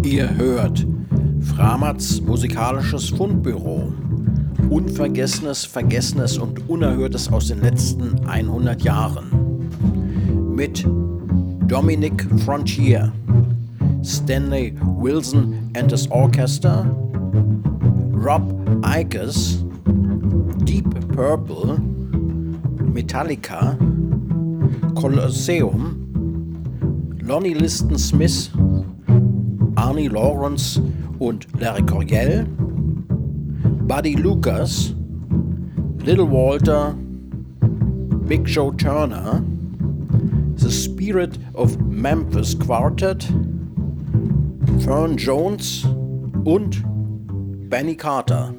Ihr hört Framats musikalisches Fundbüro. Unvergessenes, Vergessenes und Unerhörtes aus den letzten 100 Jahren. Mit Dominic Frontier, Stanley Wilson and his Orchestra, Rob Ickes, Deep Purple, Metallica, Colosseum, Lonnie Liston Smith, Arnie Lawrence und Larry Coryell, Buddy Lucas, Little Walter, Big Joe Turner, The Spirit of Memphis Quartet, Fern Jones und Benny Carter.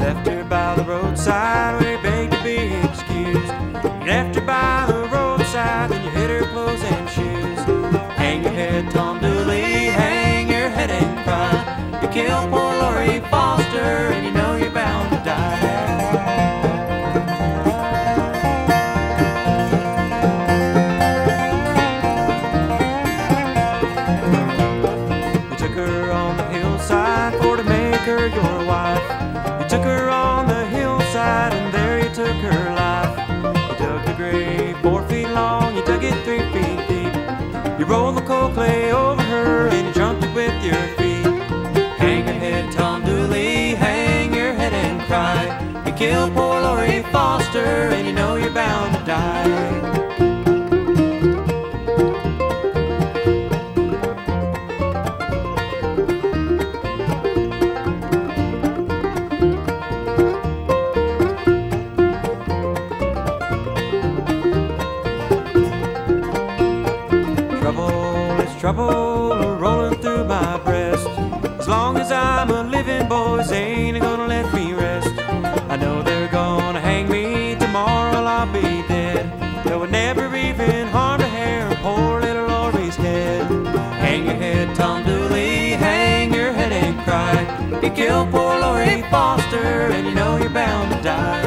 left her by the roadside where he begged to be excused. You left her by the roadside, then you hid her clothes and shoes. Hang your head, Tom Dooley, hang your head and cry. You killed poor Laurie Foster, and you know you're bound to die. You took her on the hillside for to make her your wife. You took her on the hillside, and there you took her life. You dug the grave 4 feet long, you dug it 3 feet deep. You rolled the cold clay over her, and you trumped it with your feet. Hang your head, Tom Dooley, hang your head and cry. You killed poor Laurie Foster, and you know you're bound to die. Trouble rolling through my breast. As long as I'm a living, boys ain't gonna let me rest. I know they're gonna hang me tomorrow, I'll be dead. They would never even harm a hair of poor little Laurie's head. Hang your head, Tom Dooley, hang your head and cry. You killed poor Laurie Foster, and you know you're bound to die.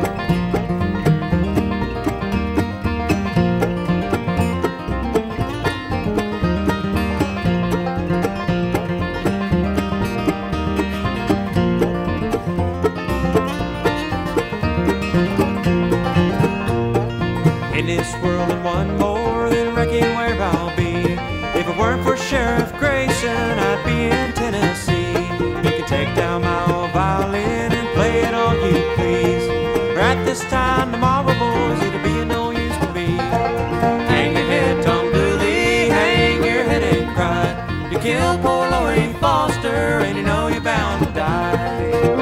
In this world and one more, then reckon where I'll be. If it weren't for Sheriff Grayson, I'd be in Tennessee. You can take down my old violin and play it all you please. Right this time tomorrow, boys, it'll be no use to me. Hang your head, Tom Dooley, hang your head and cry. You killed poor Laurie Foster, and you know you're bound to die.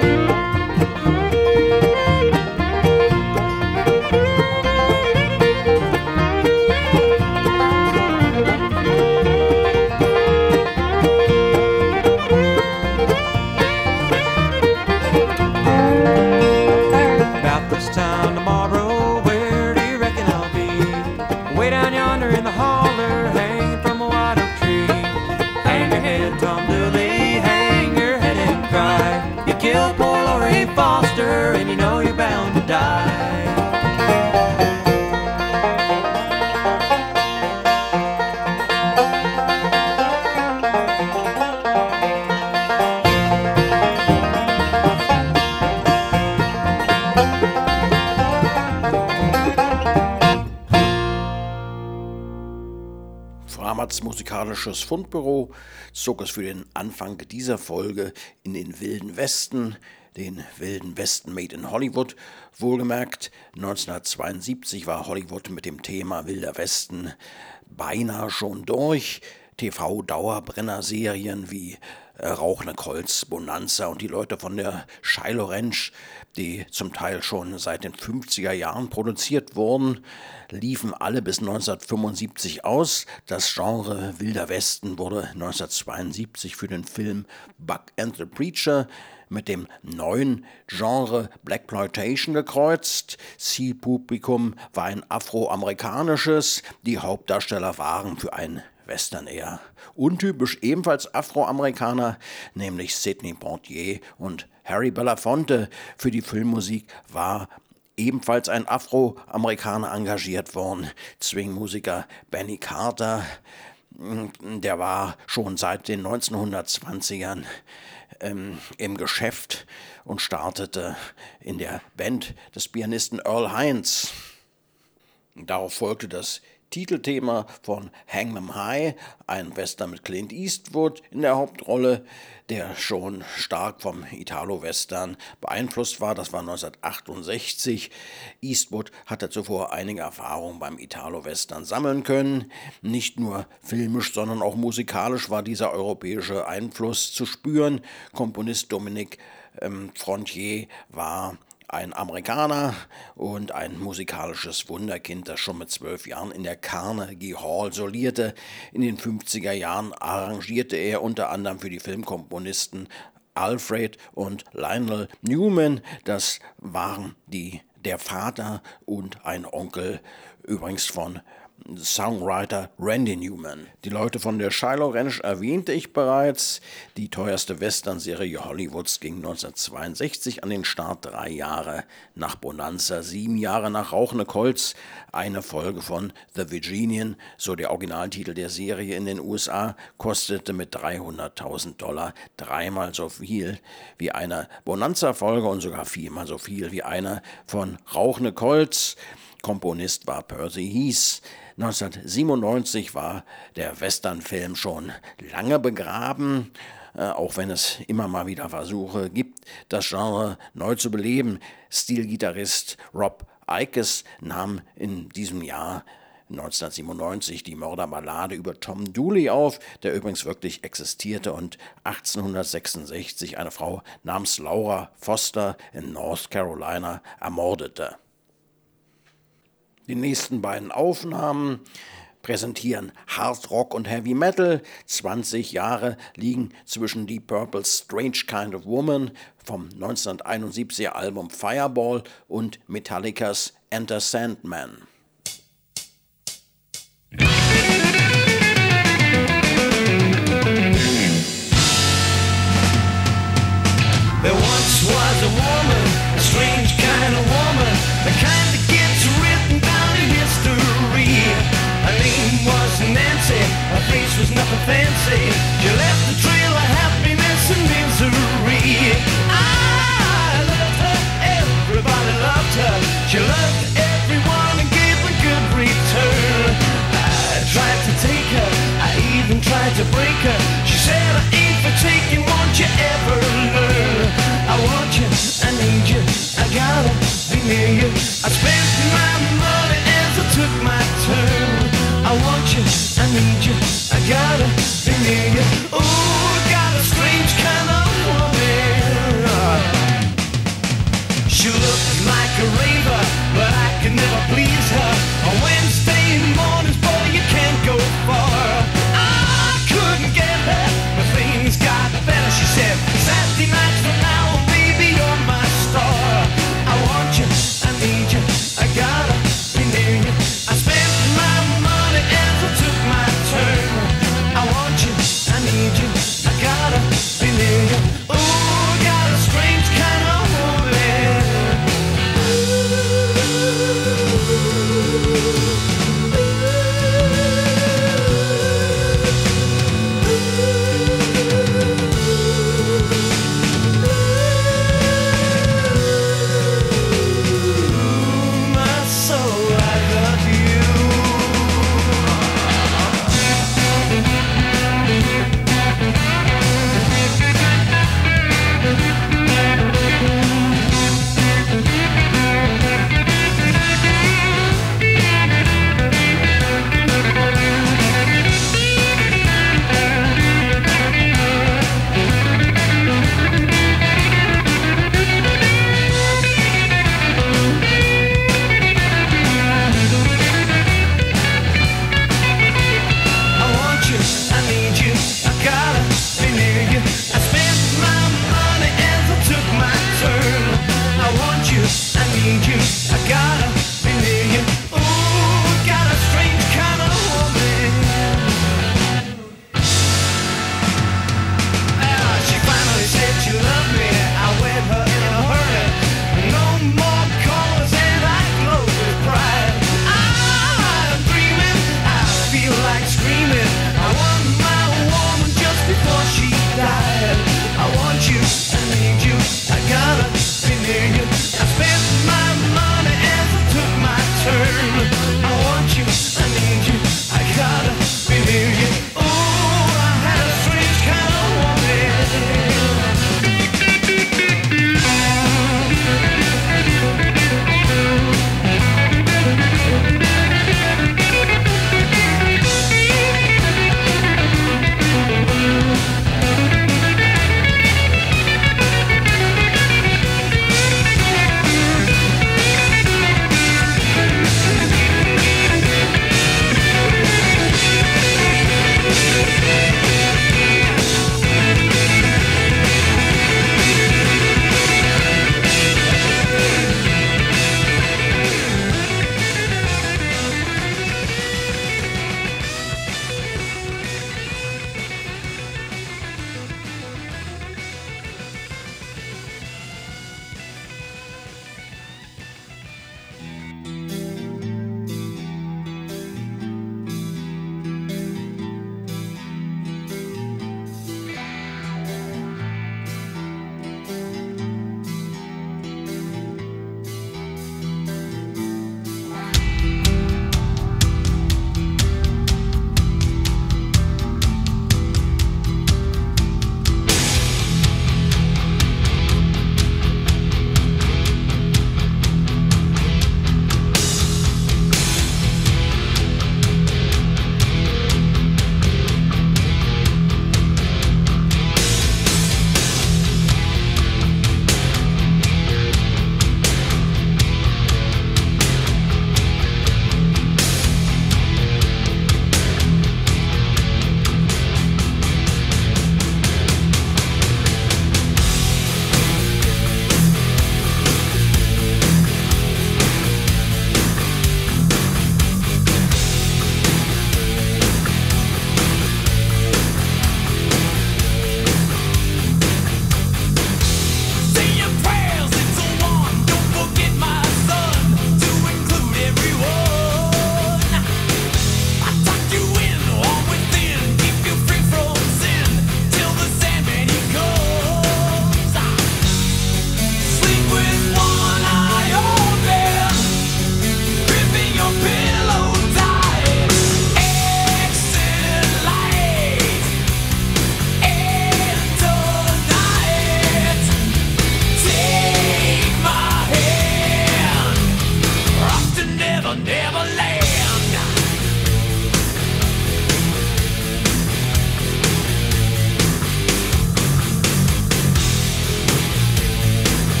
Time tomorrow, where do you reckon I'll be? Way down yonder in the holler, hanging from a white oak tree. Hang your head, Tom Dooley, hang your head and cry. You killed poor Laurie Foster, and you know you're bound to die. Framats musikalisches Fundbüro zog es für den Anfang dieser Folge in den Wilden Westen, den Wilden Westen made in Hollywood. Wohlgemerkt, 1972 war Hollywood mit dem Thema Wilder Westen beinahe schon durch. TV-Dauerbrenner-Serien wie Rauchende Colts, Bonanza und die Leute von der Shiloh Ranch, die zum Teil schon seit den 50er Jahren produziert wurden, liefen alle bis 1975 aus. Das Genre Wilder Westen wurde 1972 für den Film Buck and the Preacher mit dem neuen Genre Blaxploitation gekreuzt. Zielpublikum war ein afroamerikanisches, die Hauptdarsteller waren für ein Western eher untypisch ebenfalls Afroamerikaner, nämlich Sidney Poitier und Harry Belafonte. Für die Filmmusik war ebenfalls ein Afroamerikaner engagiert worden, Swingmusiker Benny Carter. Der war schon seit den 1920ern im Geschäft und startete in der Band des Pianisten Earl Hines. Darauf folgte das Titelthema von Hang 'em High, ein Western mit Clint Eastwood in der Hauptrolle, der schon stark vom Italo-Western beeinflusst war. Das war 1968. Eastwood hatte zuvor einige Erfahrungen beim Italo-Western sammeln können. Nicht nur filmisch, sondern auch musikalisch war dieser europäische Einfluss zu spüren. Komponist Dominique Frontier war ein Amerikaner und ein musikalisches Wunderkind, das schon mit 12 Jahren in der Carnegie Hall solierte. In den 50er Jahren arrangierte er unter anderem für die Filmkomponisten Alfred und Lionel Newman, das waren der Vater und ein Onkel, übrigens von Songwriter Randy Newman. Die Leute von der Shiloh Ranch erwähnte ich bereits. Die teuerste Western-Serie Hollywoods ging 1962 an den Start, 3 Jahre nach Bonanza, 7 Jahre nach Rauchende Colts. Eine Folge von The Virginian, so der Originaltitel der Serie in den USA, kostete mit $300.000 dreimal so viel wie eine Bonanza-Folge und sogar viermal so viel wie eine von Rauchende Colts. Komponist war Percy Heath. 1997 war der Westernfilm schon lange begraben, auch wenn es immer mal wieder Versuche gibt, das Genre neu zu beleben. Stilgitarrist Rob Ickes nahm in diesem Jahr 1997 die Mörderballade über Tom Dooley auf, der übrigens wirklich existierte und 1866 eine Frau namens Laura Foster in North Carolina ermordete. Die nächsten beiden Aufnahmen präsentieren Hard Rock und Heavy Metal. 20 Jahre liegen zwischen Deep Purple's Strange Kind of Woman vom 1971er Album Fireball und Metallicas Enter Sandman. There once was a woman, a strange kind of woman, the kind that gets written down in history. Her name was Nancy, her face was nothing fancy. She left a trail of happiness and misery. I loved her, everybody loved her. She loved everyone and gave a good return. I tried to take her, I even tried to break her. She said I ain't for taking, won't you ever learn? I want you, I need you, I gotta be near you. I spent my money as I took my turn. I want you, I need you, I gotta be near you. Ooh.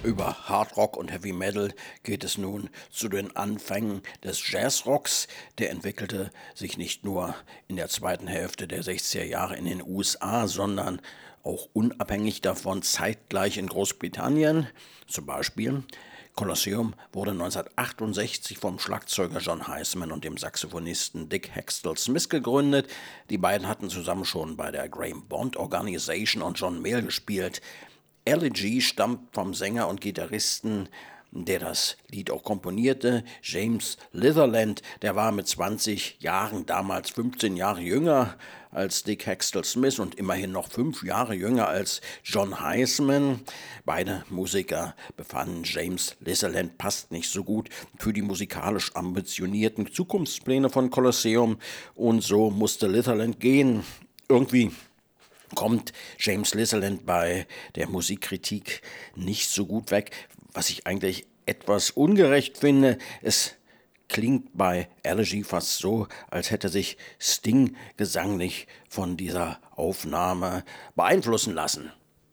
Über Hard Rock und Heavy Metal geht es nun zu den Anfängen des Jazzrocks. Der entwickelte sich nicht nur in der zweiten Hälfte der 60er Jahre in den USA, sondern auch unabhängig davon zeitgleich in Großbritannien. Zum Beispiel Colosseum wurde 1968 vom Schlagzeuger John Heisman und dem Saxophonisten Dick Hextall Smith gegründet. Die beiden hatten zusammen schon bei der Graham Bond Organization und John Mayall gespielt. Elegy stammt vom Sänger und Gitarristen, der das Lied auch komponierte, James Litherland. Der war mit 20 Jahren damals 15 Jahre jünger als Dick Hextall Smith und immerhin noch 5 Jahre jünger als John Heisman. Beide Musiker befanden, James Litherland passt nicht so gut für die musikalisch ambitionierten Zukunftspläne von Colosseum und so musste Litherland gehen. Irgendwie kommt James Litherland bei der Musikkritik nicht so gut weg, was ich eigentlich etwas ungerecht finde. Es klingt bei Elegy fast so, als hätte sich Sting gesanglich von dieser Aufnahme beeinflussen lassen.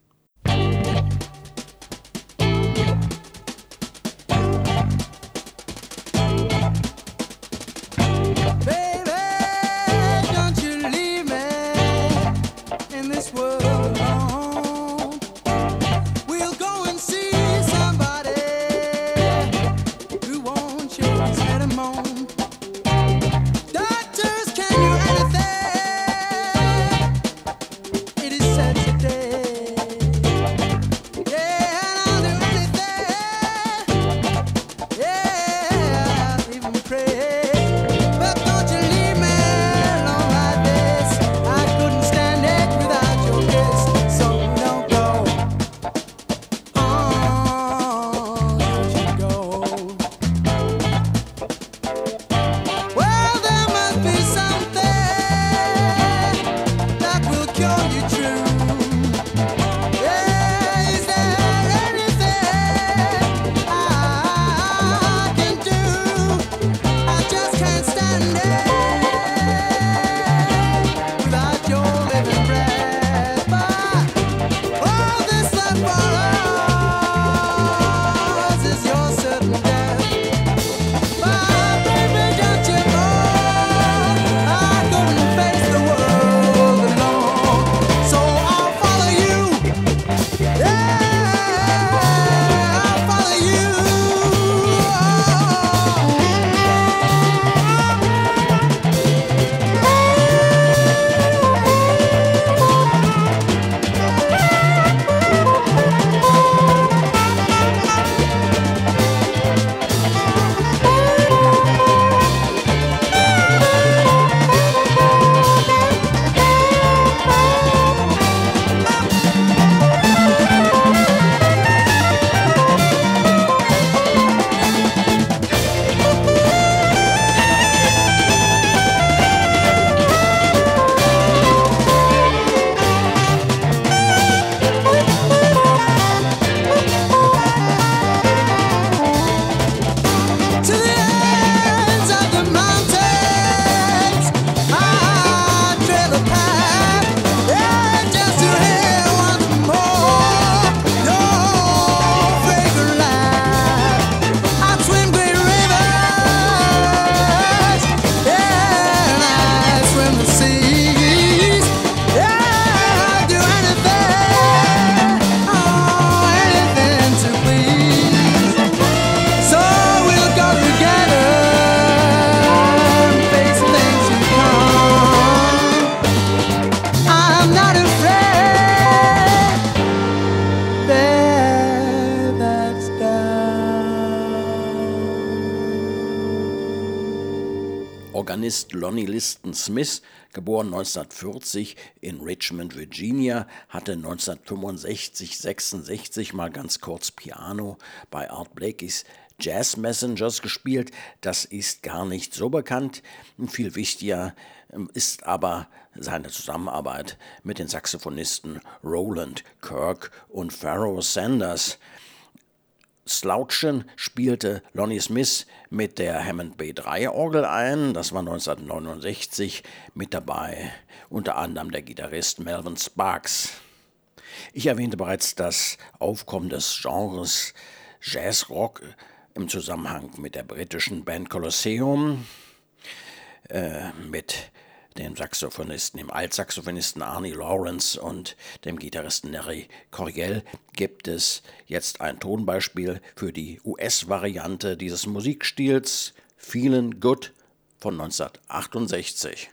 Organist Lonnie Liston Smith, geboren 1940 in Richmond, Virginia, hatte 1965/66 mal ganz kurz Piano bei Art Blakey's Jazz Messengers gespielt. Das ist gar nicht so bekannt. Viel wichtiger ist aber seine Zusammenarbeit mit den Saxophonisten Roland Kirk und Pharoah Sanders. Slouchen spielte Lonnie Smith mit der Hammond B3-Orgel ein. Das war 1969 mit dabei, unter anderem der Gitarrist Melvin Sparks. Ich erwähnte bereits das Aufkommen des Genres Jazzrock im Zusammenhang mit der britischen Band Colosseum, mit dem Altsaxophonisten Arnie Lawrence und dem Gitarristen Nery Coriel gibt es jetzt ein Tonbeispiel für die US-Variante dieses Musikstils, Feelin' Good von 1968.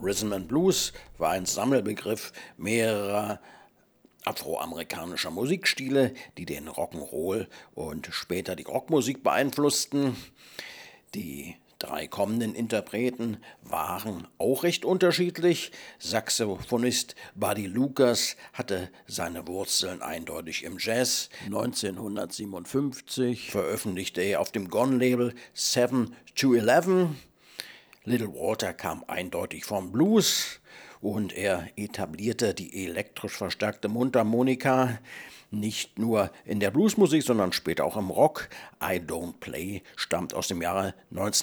Rhythm and Blues war ein Sammelbegriff mehrerer afroamerikanischer Musikstile, die den Rock'n'Roll und später die Rockmusik beeinflussten. Die 3 kommenden Interpreten waren auch recht unterschiedlich. Saxophonist Buddy Lucas hatte seine Wurzeln eindeutig im Jazz. 1957 veröffentlichte er auf dem Gone-Label 7 to 11. Little Walter kam eindeutig vom Blues und er etablierte die elektrisch verstärkte Mundharmonika nicht nur in der Bluesmusik, sondern später auch im Rock. I Don't Play stammt aus dem Jahre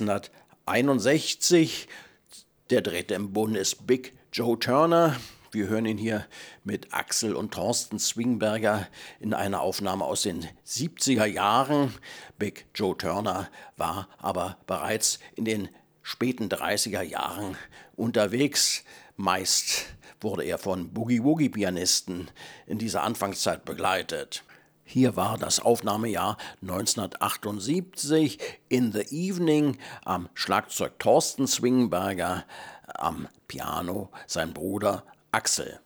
1961. Der dritte im Bunde ist Big Joe Turner. Wir hören ihn hier mit Axel und Thorsten Swingberger in einer Aufnahme aus den 70er Jahren. Big Joe Turner war aber bereits in den späten 30er Jahren unterwegs. Meist wurde er von Boogie-Woogie-Pianisten in dieser Anfangszeit begleitet. Hier war das Aufnahmejahr 1978, In the Evening, am Schlagzeug Thorsten Swingberger, am Piano sein Bruder Axel.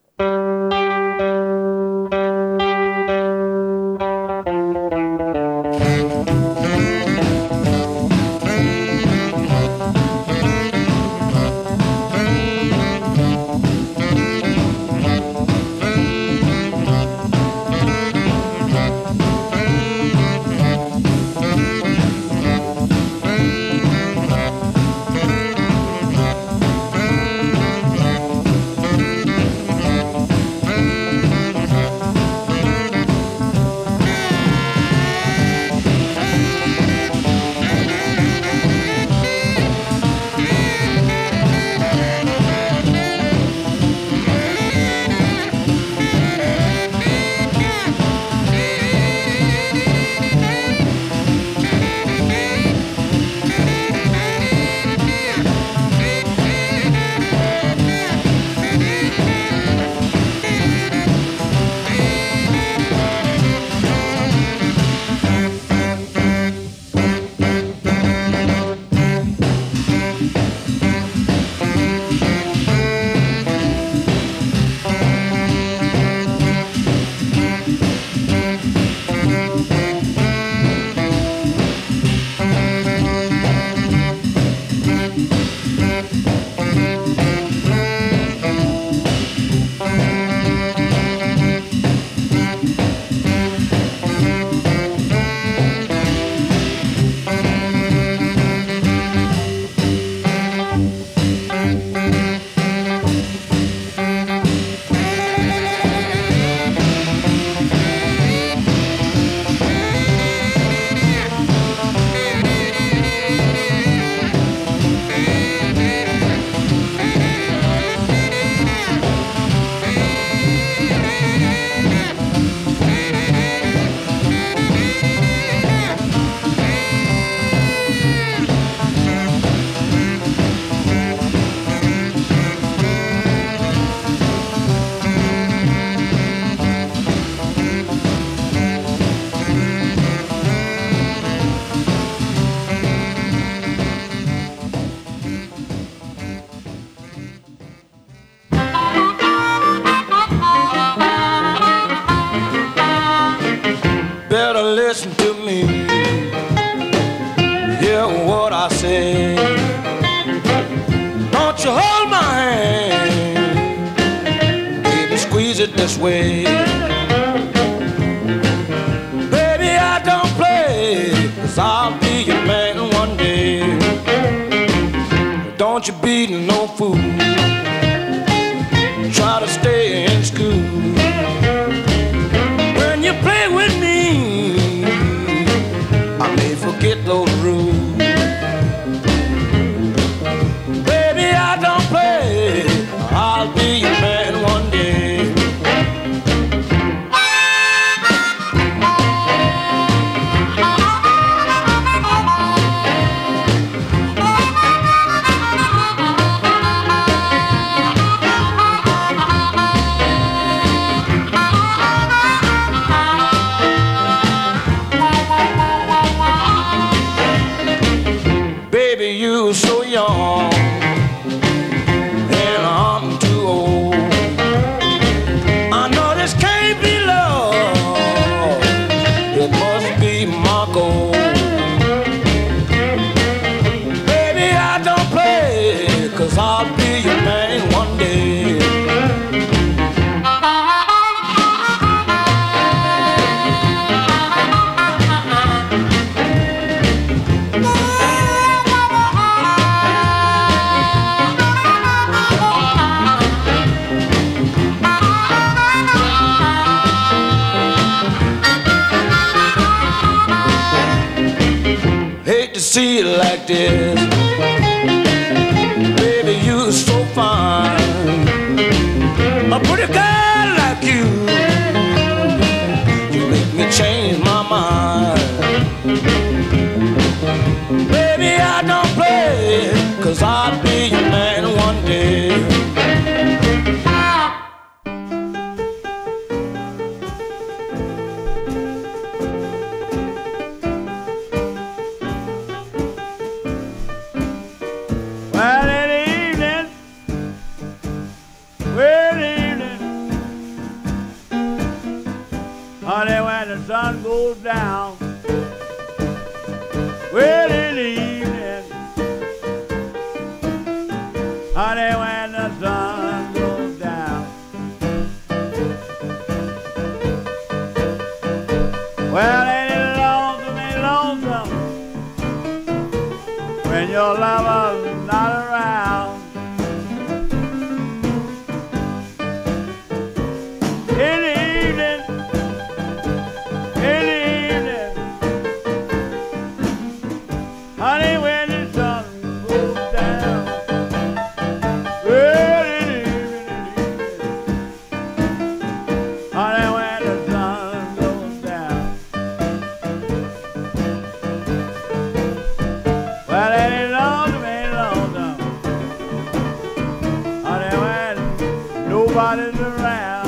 Listen to me, hear what I say. Don't you hold my hand, baby, squeeze it this way. Baby, I don't play, 'cause I'll be your man one day. Don't you be no fool, try to stay in school. When you play with me, forget those rules. Baby, I don't play, I'll be your man one day. So young, and see it like this. Baby, you're so fine. A pretty girl like you, you make me change my mind. Baby, I don't play, 'cause I'll be your man one day. Honey, when the sun goes down, well, in the evening, honey, when the sun goes down, well, ain't it lonesome when your lover's not around. In the evening, honey, when the sun goes down, well, in the evening, honey, when the sun goes down, well, ain't lonesome, honey, when nobody's around.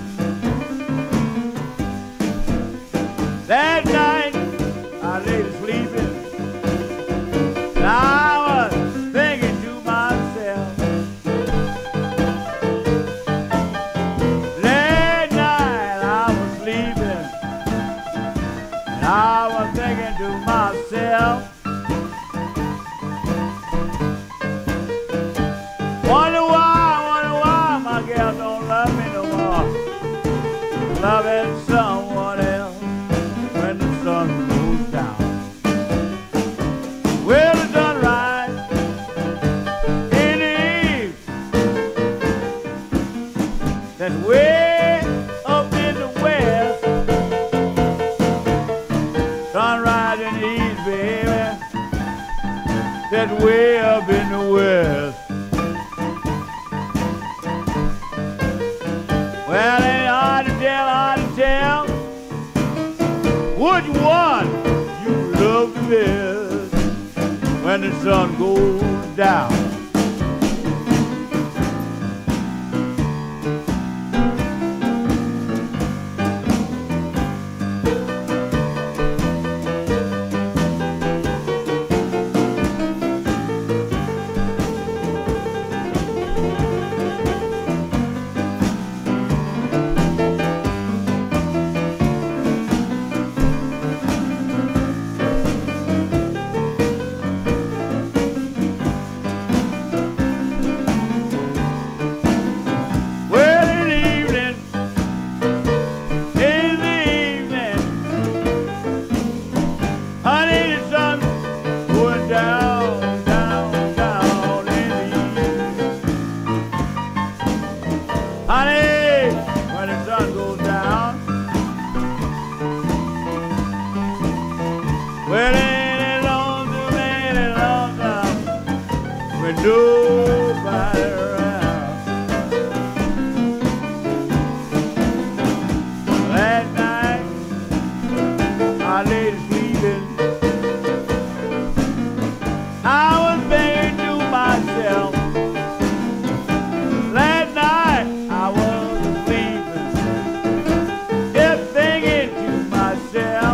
That night I lay sleeping, and I was thinking to myself. That night I was sleeping, and I was thinking to myself. Wonder why my girl don't love me no more. Loving someone else when the sun goes down. Well, the sunrise in the east, that's way up in the west. Sunrise in the east, baby, that's way up in the west. Well, ain't hard to tell which one you love the best when the sun goes down. Honey, when the sun goes down, well, ain't it lonesome with nobody around. Last night I lay sleeping, I was thinking to myself. Last night I was sleeping, just thinking to myself.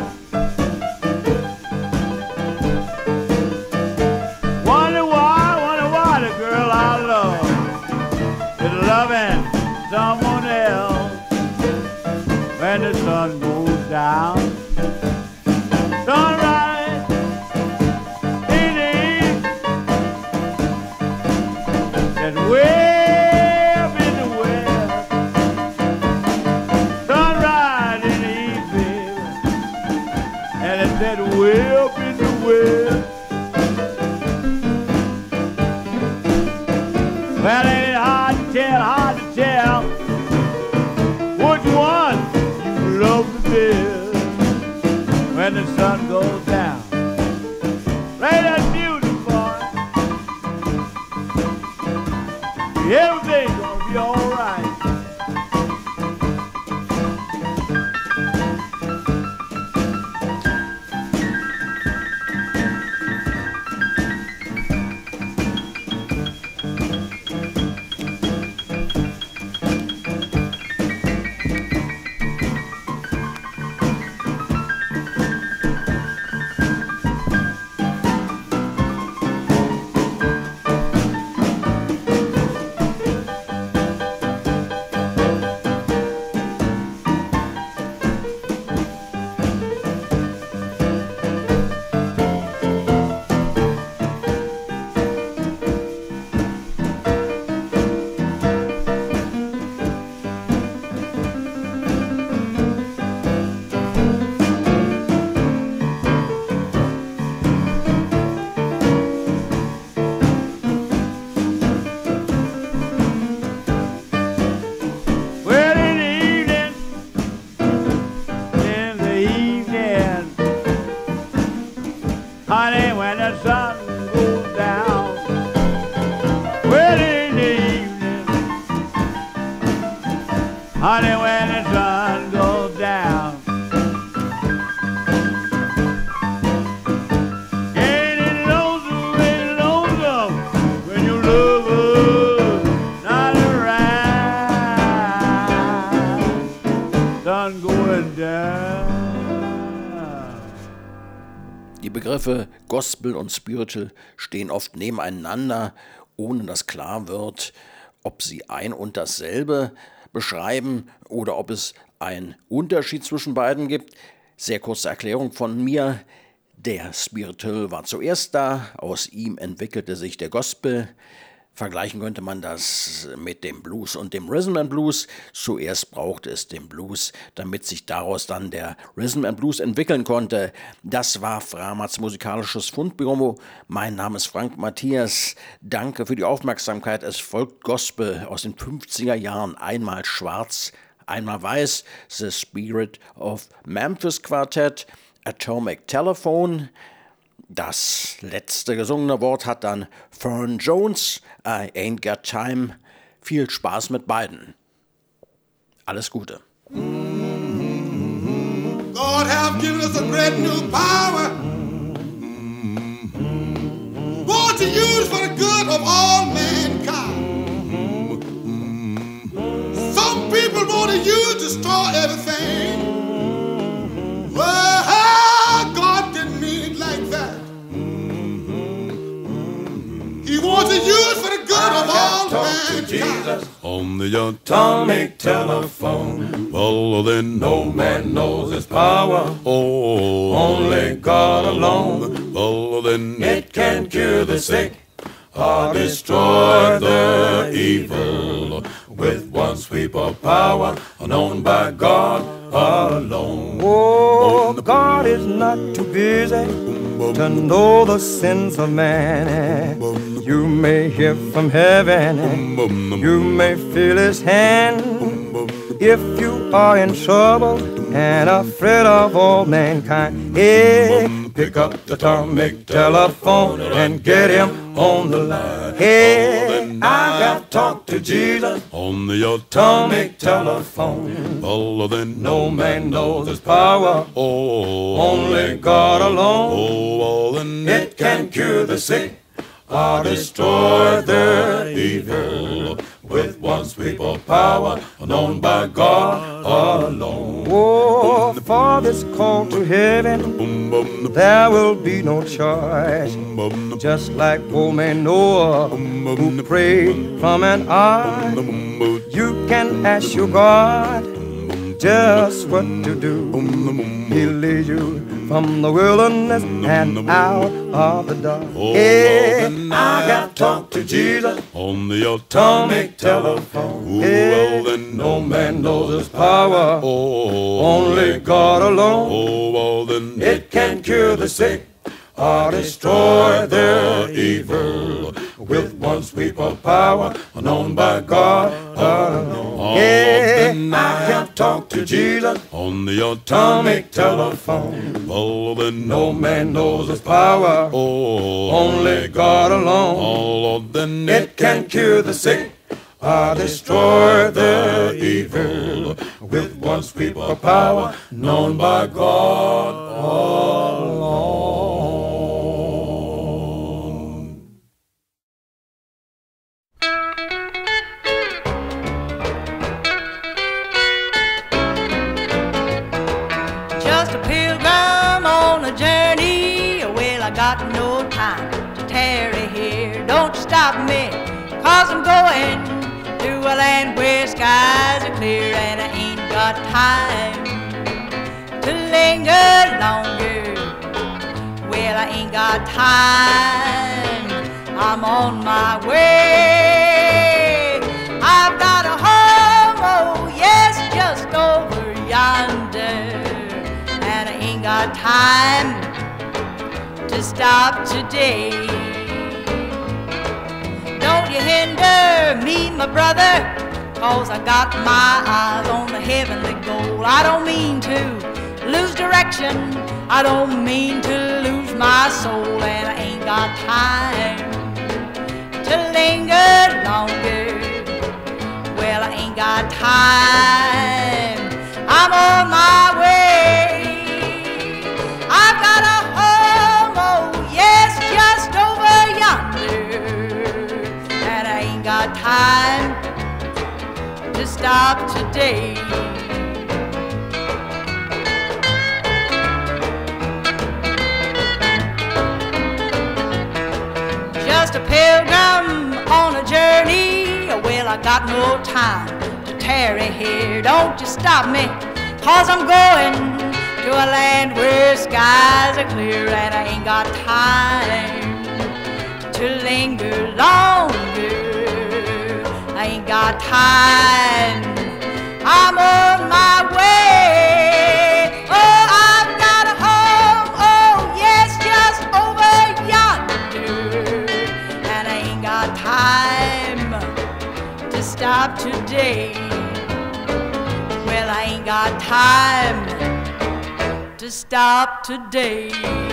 Wonder why the girl I love is loving someone else when the sun goes down. Sunrise in the east, and way up in the west. Sunrise in the east, baby, and it's that way up in the west. Well, ain't it hard to tell which one you love the best when the sun goes down. Lady, Everything's gonna be all right. Honey, when the sun goes down, well in the evening, honey, when the sun goes down, ain't it lonesome when your lover's not around, sun going down. Die Begriffe Gospel und Spiritual stehen oft nebeneinander, ohne dass klar wird, ob sie ein und dasselbe beschreiben oder ob es einen Unterschied zwischen beiden gibt. Sehr kurze Erklärung von mir. Der Spiritual war zuerst da, aus ihm entwickelte sich der Gospel. Vergleichen könnte man das mit dem Blues und dem Rhythm and Blues. Zuerst brauchte es den Blues, damit sich daraus dann der Rhythm and Blues entwickeln konnte. Das war Framats musikalisches Fundbüro. Mein Name ist Frank Matthias. Danke für die Aufmerksamkeit. Es folgt Gospel aus den 50er Jahren. Einmal schwarz, einmal weiß. The Spirit of Memphis Quartet, Atomic Telephone. Das letzte gesungene Wort hat dann Fern Jones, I Ain't Got Time. Viel Spaß mit beiden. Alles Gute. God have given us a great new power. Want to use for the good of all mankind. Some people want to use to destroy everything. Well, God didn't mean it like that. He wants to use for the good of all mankind. On the atomic telephone, well, then no man knows his power. Oh, only God alone. Well, then it can cure the sick or destroy the evil with one sweep of power, known by God alone. Oh, God is not too busy to know the sins of man. You may hear from heaven, you may feel his hand. If you are in trouble and afraid of all mankind, hey, pick up the atomic telephone and get him on the line. Hey, I got to talk to Jesus on the atomic telephone. well, then No man knows his power, oh, only God alone. oh, well, then It can cure the sick or destroy the evil with one sweep of power, known by God alone. Oh, for this call to heaven, there will be no choice. Just like old man Noah, who prayed from an ark, you can ask your God just what to do. He'll lead you from the wilderness and out of the dark. Hey, I got to talk to Jesus on the atomic telephone. well, then No man knows his power, oh, only God alone. oh, well, then It can cure the sick or destroy their evil with one sweep of power, known by God alone. Yeah, I can talk to Jesus on the atomic telephone. well, then No man knows his power, oh, only God alone. oh, Lord, then It can cure the sick I destroy the evil with one sweep of power known by God alone. Just a pilgrim on a journey. Well, I got no time to tarry here. Don't stop me, 'cause I'm going to a land where skies are clear, and I ain't got time to linger longer. Well, I ain't got time, I'm on my way. I've got a home, oh yes, just over yonder, and I ain't got time to stop today. Don't you hinder me, my brother, 'cause I got my eyes on the heavenly goal. I don't mean to lose direction, I don't mean to lose my soul, and I ain't got time to linger longer. Well, I ain't got time, I'm on my way. I've got a home, oh yes, just over yonder, and I ain't got time to stop today. Just a pilgrim on a journey. Well, I got no time to tarry here. Don't you stop me, 'cause I'm going to a land where skies are clear, and I ain't got time to linger longer. I ain't got time, I'm on my way. Oh, I've got a home, oh yes, just over yonder, and I ain't got time to stop today. Well, I ain't got time to stop today.